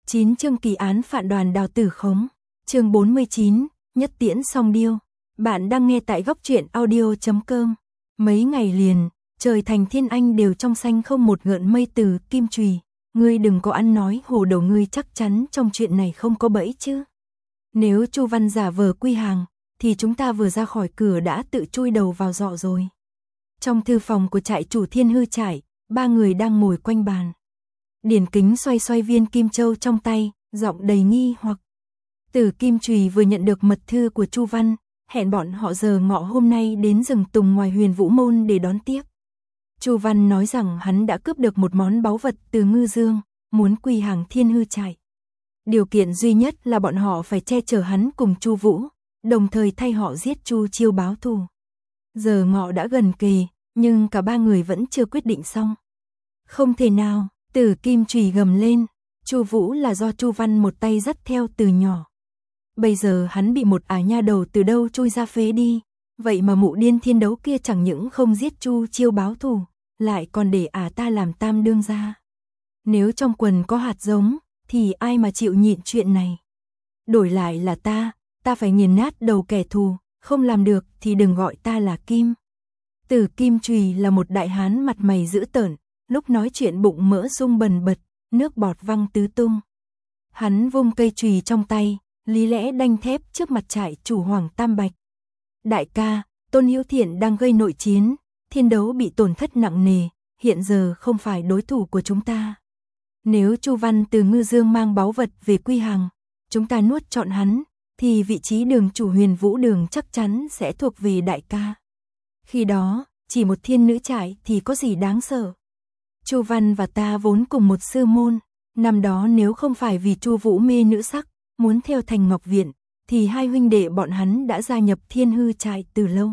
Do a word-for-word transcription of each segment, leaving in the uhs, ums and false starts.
chín chương kỳ án phản đoàn Đào Tử Khống. Chương bốn mươi chín, Nhất Tiễn Song Điêu. Bạn đang nghe tại góc truyện audio chấm com. Mấy ngày liền, trời thành thiên anh đều trong xanh không một gợn mây từ Kim Chùy. Ngươi đừng có ăn nói hồ đầu, ngươi chắc chắn trong chuyện này không có bẫy chứ. Nếu Chu Văn giả vờ quy hàng, thì chúng ta vừa ra khỏi cửa đã tự chui đầu vào giọ rồi. Trong thư phòng của trại chủ Thiên Hư trại, ba người đang ngồi quanh bàn. Điển Kính xoay xoay viên kim châu trong tay, giọng đầy nghi hoặc. Từ Kim Chùy vừa nhận được mật thư của Chu Văn, hẹn bọn họ giờ ngọ hôm nay đến rừng tùng ngoài Huyền Vũ Môn để đón tiếp. Chu Văn nói rằng hắn đã cướp được một món báu vật từ Ngư Dương, muốn quy hàng Thiên Hư trại. Điều kiện duy nhất là bọn họ phải che chở hắn cùng Chu Vũ, đồng thời thay họ giết Chu Chiêu báo thù. Giờ ngọ đã gần kề, nhưng cả ba người vẫn chưa quyết định xong. Không thể nào, Từ Kim Chùy gầm lên, Chu Vũ là do Chu Văn một tay dắt theo từ nhỏ. Bây giờ hắn bị một ả nha đầu từ đâu chui ra phế đi, vậy mà mụ điên thiên đấu kia chẳng những không giết Chu Chiêu báo thù, lại còn để ả ta làm tam đương gia. Nếu trong quần có hạt giống, thì ai mà chịu nhịn chuyện này. Đổi lại là ta, ta phải nghiền nát đầu kẻ thù, không làm được thì đừng gọi ta là Kim. Từ Kim Chùy là một đại hán mặt mày dữ tợn, lúc nói chuyện bụng mỡ rung bần bật, nước bọt văng tứ tung. Hắn vung cây chùy trong tay, lý lẽ đanh thép trước mặt trại chủ Hoàng Tam Bạch. Đại ca, Tôn Hữu Thiện đang gây nội chiến, thiên đấu bị tổn thất nặng nề, hiện giờ không phải đối thủ của chúng ta. Nếu Chu Văn từ Ngư Dương mang báu vật về quy hàng, chúng ta nuốt trọn hắn, thì vị trí đường chủ Huyền Vũ Đường chắc chắn sẽ thuộc về đại ca. Khi đó, chỉ một thiên nữ trại thì có gì đáng sợ. Chu Văn và ta vốn cùng một sư môn, năm đó nếu không phải vì Chu Vũ mê nữ sắc, muốn theo Thành Ngọc Viện, thì hai huynh đệ bọn hắn đã gia nhập Thiên Hư trại từ lâu.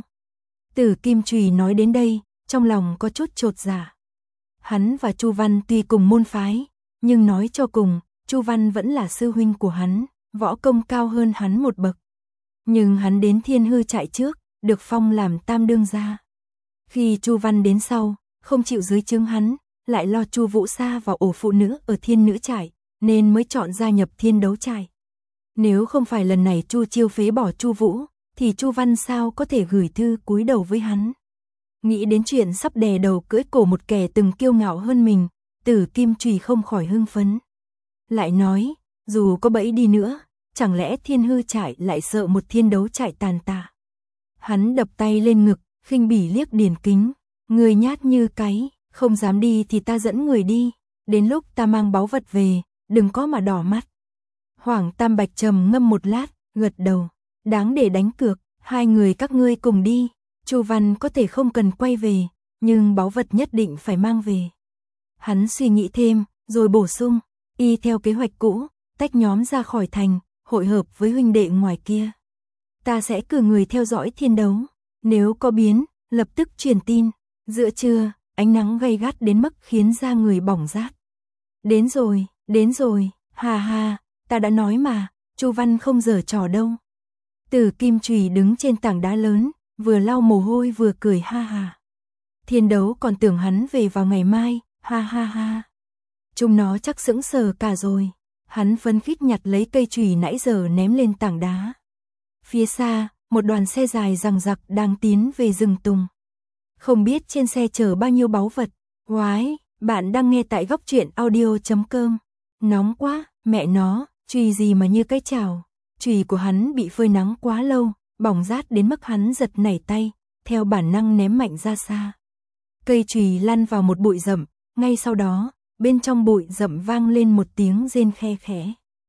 Từ Kim Chùy nói đến đây, trong lòng có chút chột dạ. Hắn và Chu Văn tuy cùng môn phái, nhưng nói cho cùng, Chu Văn vẫn là sư huynh của hắn, võ công cao hơn hắn một bậc. Nhưng hắn đến Thiên Hư trại trước, được phong làm tam đương gia. Khi Chu Văn đến sau, không chịu dưới trướng hắn, lại lo Chu Vũ sa vào ổ phụ nữ ở Thiên Nữ trại, nên mới chọn gia nhập Thiên Đấu trại. Nếu không phải lần này Chu Chiêu phế bỏ Chu Vũ, thì Chu Văn sao có thể gửi thư cúi đầu với hắn. Nghĩ đến chuyện sắp đè đầu cưỡi cổ một kẻ từng kiêu ngạo hơn mình, Từ Kim Chùy không khỏi hưng phấn. Lại nói, dù có bẫy đi nữa, chẳng lẽ Thiên Hư trại lại sợ một Thiên Đấu trại tàn tạ. Hắn đập tay lên ngực, khinh bỉ liếc Điển Kính, người nhát như cái, không dám đi thì ta dẫn người đi, đến lúc ta mang báu vật về, đừng có mà đỏ mắt. Hoàng Tam Bạch trầm ngâm một lát, gật đầu, đáng để đánh cược, hai người các ngươi cùng đi, Chu Văn có thể không cần quay về, nhưng báu vật nhất định phải mang về. Hắn suy nghĩ thêm, rồi bổ sung, y theo kế hoạch cũ, tách nhóm ra khỏi thành, hội hợp với huynh đệ ngoài kia. Ta sẽ cử người theo dõi thiên đấu, nếu có biến, lập tức truyền tin. Giữa trưa, ánh nắng gay gắt đến mức khiến da người bỏng rát. Đến rồi, đến rồi, ha ha, ta đã nói mà, Chu Văn không giở trò đâu. Từ Kim Chùy đứng trên tảng đá lớn, vừa lau mồ hôi vừa cười ha ha. Thiên đấu còn tưởng hắn về vào ngày mai, ha ha ha. Chúng nó chắc sững sờ cả rồi. Hắn phấn khích nhặt lấy cây chùy nãy giờ ném lên tảng đá. Phía xa, một đoàn xe dài dằng dặc đang tiến về rừng tùng. Không biết trên xe chở bao nhiêu báu vật. Oái, bạn đang nghe tại góc truyện audio chấm com. Nóng quá, mẹ nó, chùy gì mà như cái chảo. Chùy của hắn bị phơi nắng quá lâu, bỏng rát đến mức hắn giật nảy tay, theo bản năng ném mạnh ra xa. Cây chùy lăn vào một bụi rậm, ngay sau đó, bên trong bụi rậm vang lên một tiếng rên khe khẽ.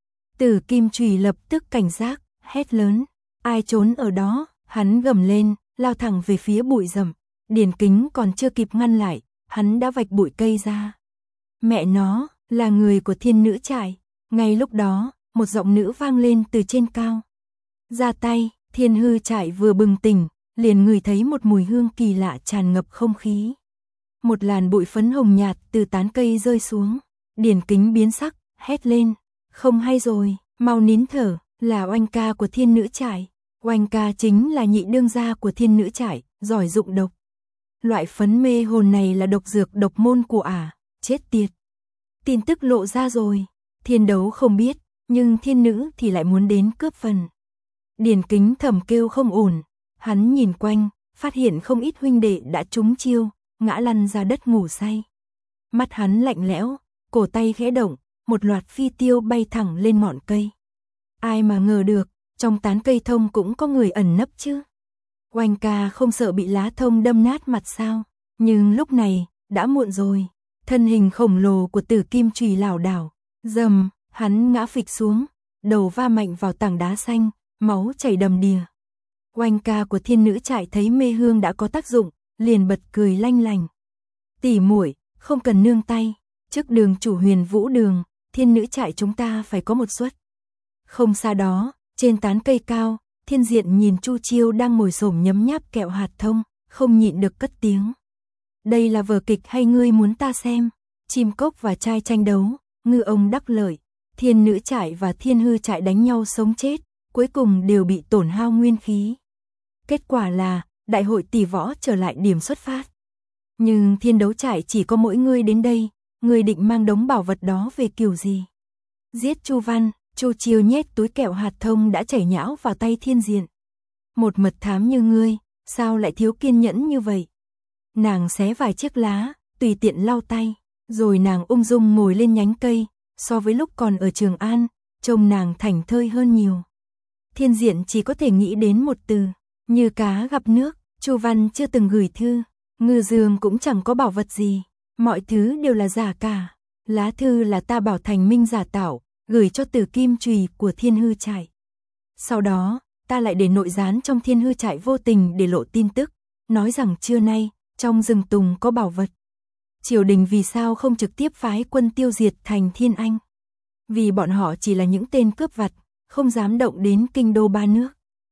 Từ Kim Chùy lập tức cảnh giác, hét lớn, ai trốn ở đó, hắn gầm lên, lao thẳng về phía bụi rậm. Điển Kính còn chưa kịp ngăn lại, hắn đã vạch bụi cây ra. Mẹ nó, là người của Thiên Nữ trại. Ngay lúc đó, một giọng nữ vang lên từ trên cao. Ra tay, Thiên Hư trại vừa bừng tỉnh, liền ngửi thấy một mùi hương kỳ lạ tràn ngập không khí. Một làn bụi phấn hồng nhạt từ tán cây rơi xuống. Điển Kính biến sắc, hét lên, không hay rồi, mau nín thở, là oanh ca của Thiên Nữ trại. Oanh ca chính là nhị đương gia của Thiên Nữ trại, giỏi dụng độc. Loại phấn mê hồn này là độc dược độc môn của ả, chết tiệt. Tin tức lộ ra rồi. Thiên đấu không biết, nhưng thiên nữ thì lại muốn đến cướp phần. Điền Kính thầm kêu không ổn, hắn nhìn quanh, phát hiện không ít huynh đệ đã trúng chiêu, ngã lăn ra đất ngủ say. Mắt hắn lạnh lẽo, cổ tay khẽ động, một loạt phi tiêu bay thẳng lên ngọn cây. Ai mà ngờ được, trong tán cây thông cũng có người ẩn nấp chứ. Oanh ca không sợ bị lá thông đâm nát mặt sao, nhưng lúc này, đã muộn rồi. Thân hình khổng lồ của Tử Kim chùy lảo đảo, dầm, hắn ngã phịch xuống, đầu va mạnh vào tảng đá xanh, máu chảy đầm đìa. Oanh ca của thiên nữ trại thấy mê hương đã có tác dụng, liền bật cười lanh lành. Tỷ muội, không cần nương tay, trước đường chủ Huyền Vũ Đường, thiên nữ trại chúng ta phải có một suất. Không xa đó, trên tán cây cao, Thiên Diện nhìn Chu Chiêu đang ngồi xổm nhấm nháp kẹo hạt thông, không nhịn được cất tiếng. Đây là vở kịch hay ngươi muốn ta xem? Chim cốc và trai tranh đấu, ngư ông đắc lợi, thiên nữ trại và thiên hư trại đánh nhau sống chết, cuối cùng đều bị tổn hao nguyên khí. Kết quả là, đại hội tỷ võ trở lại điểm xuất phát. Nhưng thiên đấu trại chỉ có mỗi ngươi đến đây, ngươi định mang đống bảo vật đó về kiểu gì? Giết Chu Văn, Chu Chiêu nhét túi kẹo hạt thông đã chảy nhão vào tay Thiên Diện. Một mật thám như ngươi, sao lại thiếu kiên nhẫn như vậy? Nàng xé vài chiếc lá, tùy tiện lau tay, rồi nàng ung dung ngồi lên nhánh cây, so với lúc còn ở Trường An, trông nàng thảnh thơi hơn nhiều. Thiên Diện chỉ có thể nghĩ đến một từ, như cá gặp nước. Chu Văn chưa từng gửi thư, Ngư Dương cũng chẳng có bảo vật gì, mọi thứ đều là giả cả. Lá thư là ta bảo Thành Minh giả tạo, gửi cho Tử Kim chùy của thiên hư trại. Sau đó, ta lại để nội gián trong thiên hư trại vô tình để lộ tin tức, nói rằng trưa nay, trong rừng tùng có bảo vật. Triều đình vì sao không trực tiếp phái quân tiêu diệt thành Thiên Anh? Vì bọn họ chỉ là những tên cướp vặt, không dám động đến kinh đô ba nước.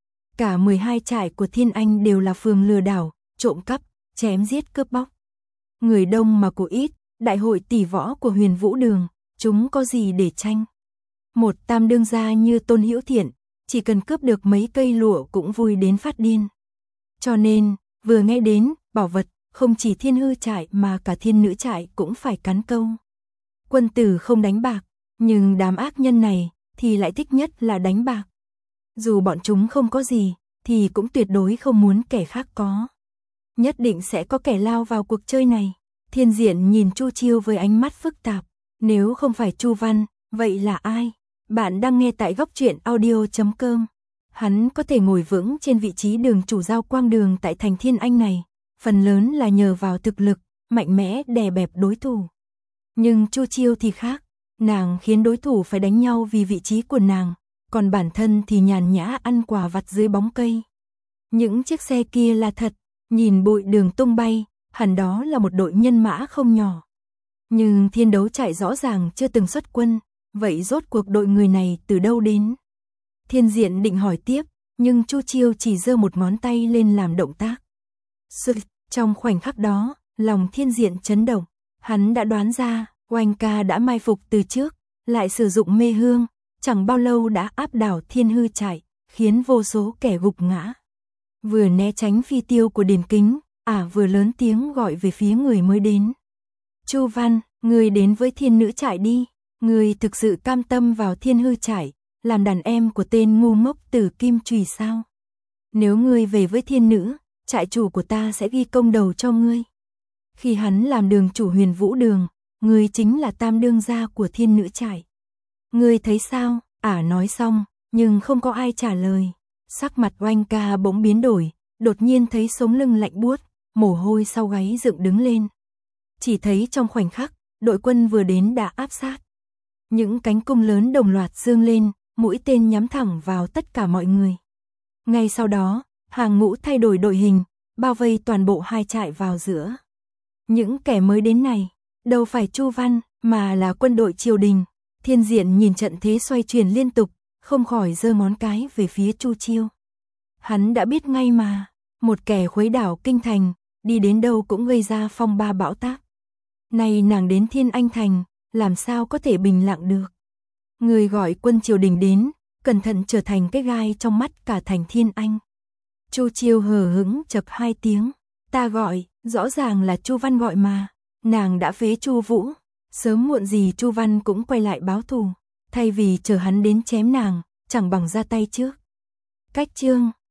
Cả mười hai trại của Thiên Anh đều là phường lừa đảo, trộm cắp, chém giết cướp bóc. Người đông mà của ít, đại hội tỷ võ của Huyền Vũ Đường, chúng có gì để tranh? Một tam đương gia như Tôn Hữu Thiện, chỉ cần cướp được mấy cây lụa cũng vui đến phát điên. Cho nên, vừa nghe đến, bảo vật, không chỉ thiên hư trại mà cả thiên nữ trại cũng phải cắn câu. Quân tử không đánh bạc, nhưng đám ác nhân này, thì lại thích nhất là đánh bạc. Dù bọn chúng không có gì, thì cũng tuyệt đối không muốn kẻ khác có. Nhất định sẽ có kẻ lao vào cuộc chơi này. Thiên Diện nhìn Chu Chiêu với ánh mắt phức tạp. Nếu không phải Chu Văn, vậy là ai? Bạn đang nghe tại góc truyện audio chấm com. Hắn có thể ngồi vững trên vị trí đường chủ giao quang đường tại thành Thiên Anh này, phần lớn là nhờ vào thực lực, mạnh mẽ đè bẹp đối thủ. Nhưng Chu Chiêu thì khác, nàng khiến đối thủ phải đánh nhau vì vị trí của nàng, còn bản thân thì nhàn nhã ăn quả vặt dưới bóng cây. Những chiếc xe kia là thật, nhìn bụi đường tung bay, hẳn đó là một đội nhân mã không nhỏ. Nhưng thiên đấu trại rõ ràng chưa từng xuất quân, vậy rốt cuộc đội người này từ đâu đến? Thiên Diện định hỏi tiếp, nhưng Chu Chiêu chỉ giơ một ngón tay lên làm động tác. Sự, trong khoảnh khắc đó, lòng Thiên Diện chấn động, hắn đã đoán ra, Oanh ca đã mai phục từ trước, lại sử dụng mê hương, chẳng bao lâu đã áp đảo thiên hư trại, khiến vô số kẻ gục ngã. Vừa né tránh phi tiêu của Điền Kính, ả à vừa lớn tiếng gọi về phía người mới đến. Chu Văn, người đến với thiên nữ trại đi, người thực sự cam tâm vào thiên hư trại, làm đàn em của tên ngu ngốc Tử Kim chùy sao? Nếu ngươi về với thiên nữ, trại chủ của ta sẽ ghi công đầu cho ngươi. Khi hắn làm đường chủ Huyền Vũ Đường, ngươi chính là tam đương gia của thiên nữ trại. Ngươi thấy sao? Ả à nói xong, nhưng không có ai trả lời. Sắc mặt Oanh ca bỗng biến đổi, đột nhiên thấy sống lưng lạnh buốt, mồ hôi sau gáy dựng đứng lên. Chỉ thấy trong khoảnh khắc, đội quân vừa đến đã áp sát. Những cánh cung lớn đồng loạt dương lên, mũi tên nhắm thẳng vào tất cả mọi người. Ngay sau đó, hàng ngũ thay đổi đội hình, bao vây toàn bộ hai trại vào giữa. Những kẻ mới đến này, đâu phải Chu Văn, mà là quân đội triều đình. Thiên Diện nhìn trận thế xoay chuyển liên tục, không khỏi giơ ngón cái về phía Chu Chiêu. Hắn đã biết ngay mà, một kẻ khuấy đảo kinh thành, đi đến đâu cũng gây ra phong ba bão táp. Này nàng đến Thiên Anh Thành, làm sao có thể bình lặng được? Người gọi quân triều đình đến, cẩn thận trở thành cái gai trong mắt cả thành Thiên Anh. Chu Chiêu hờ hững chậc hai tiếng, ta gọi, rõ ràng là Chu Văn gọi mà, nàng đã phế Chu Vũ, sớm muộn gì Chu Văn cũng quay lại báo thù. Thay vì chờ hắn đến chém nàng, chẳng bằng ra tay trước. Cách chương